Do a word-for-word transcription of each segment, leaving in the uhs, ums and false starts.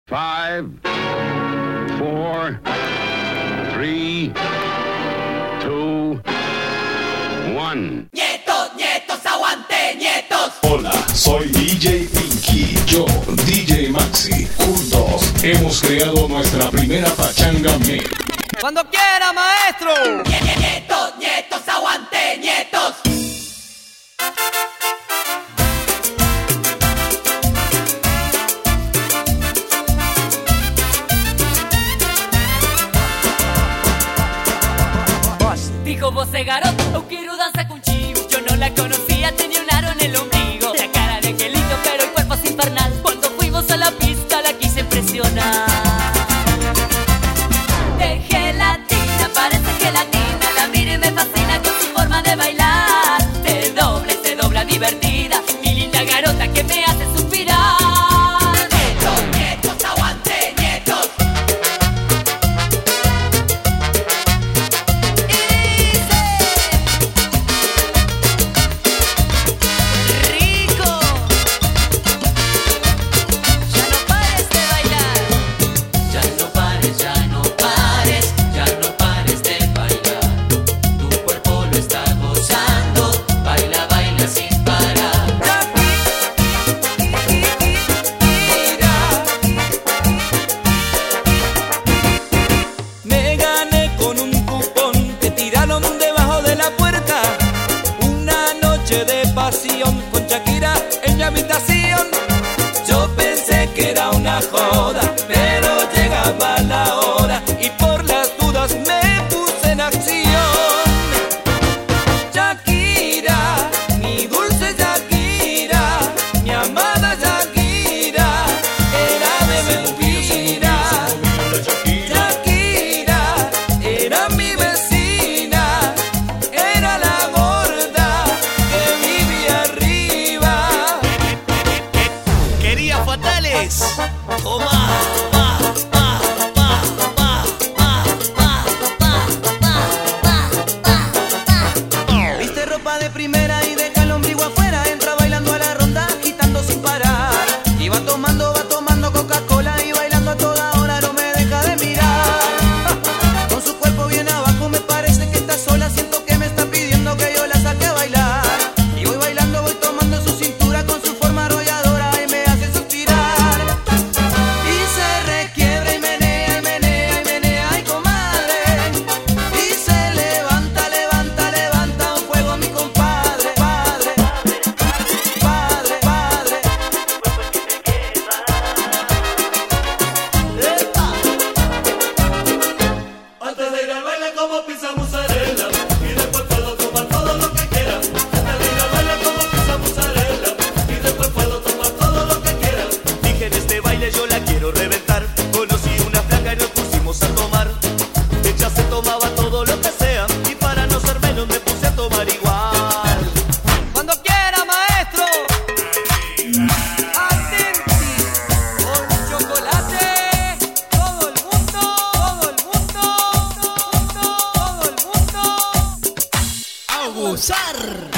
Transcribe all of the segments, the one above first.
Five, four, three, two, one. Nietos, nietos, aguante, nietos. Hola, soy D J Pinky. Yo, D J Maxi. Juntos hemos creado nuestra primera pachanga mix. Cuando quiera, maestro. Nietos, nietos, aguante, nietos. Dijo voce garoto, eu quiero danzar contigo. Yo no la conocía, tenía un aro en el ombligo. La cara de angelito, pero el cuerpo es infernal. Cuando fuimos a la pista la quise impresionar. De gelatina, parece gelatina. La miro y me fascina con su forma de bailar. Se dobla y se dobla divertida. Mi linda garota que me hace suspirar. Nietos, nietos, aguante, nietos. Con Shakira en mi habitación. Yo pensé que era una joda, pero llegaba la hora y por las dudas me puse en acción. Shakira, mi dulce Shakira, mi amada Shakira, era de mentira. Shakira era mi vecina, era la gorda que vivía arriba. Quería fatales. Toma, pa, pa, pa, pa, pa, pa, pa, pa, pa, pa. Viste ropa de primera y deja el ombligo afuera. Entra bailando a la ronda, agitando sin parar. Y va tomando, va tomando Coca-Cola y bailando a toda hora, no me deja de mirar. Con su cuerpo bien abajo me parece que está sola. Siento que me está pidiendo que yo la saque a bailar. Y voy bailando, voy tomando su cintura con su forma arrolladora y me hace suspirar. Y se requiebra y menea, y menea, y menea, ay comadre. Y se levanta, levanta, levanta un fuego mi compadre. Padre, padre, padre. Epa. Antes de ir al baile como pizza mozzarella. Y después puedo tomar todo lo que quiera. Antes de ir al baile como pizza mozzarella. Y después puedo tomar todo lo que quiera. Dije en este baile yo la quiero reventar. Conocí una flaca y nos pusimos a tomar. Ella se tomaba todo lo que sea. Y para no ser menos me puse a tomar igual. Cuando quiera, maestro. Atenti. Con chocolate. Todo el mundo. Todo el mundo. Todo el mundo. A gozar.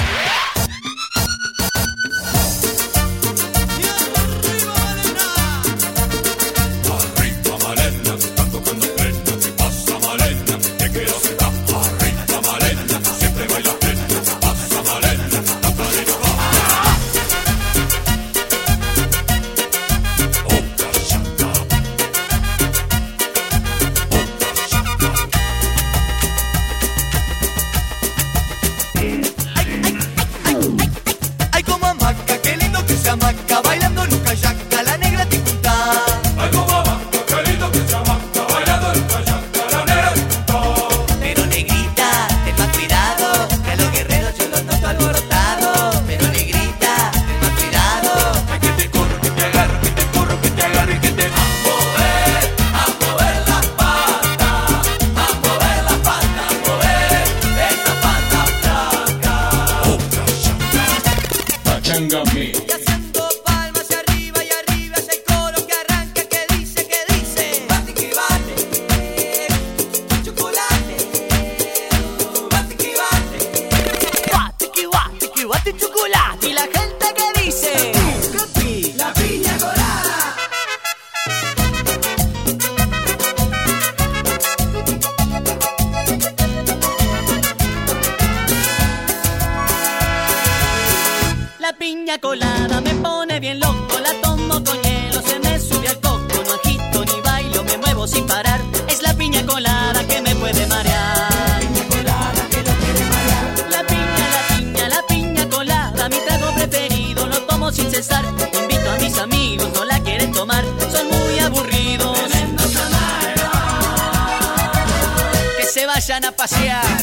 Arriba Malena, están tocando plena. ¿Qué pasa Malena? ¿Qué quiero hacer? Arriba Malena, siempre baila plena. ¿Qué pasa Malena? La cadena va. Otra chata. Otra chata. piña colada me pone bien loco, la tomo con hielo, se me sube al coco, no agito ni bailo, me muevo sin parar, es la piña colada que me puede marear. La piña colada que lo quiere marear. La piña, la piña, la piña colada, mi trago preferido, lo tomo sin cesar, invito a mis amigos, no la quieren tomar, son muy aburridos. Que se vayan a pasear.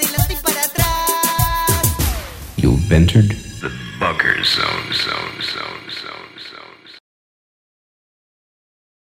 You've entered the Bugger Zone, zone, zone.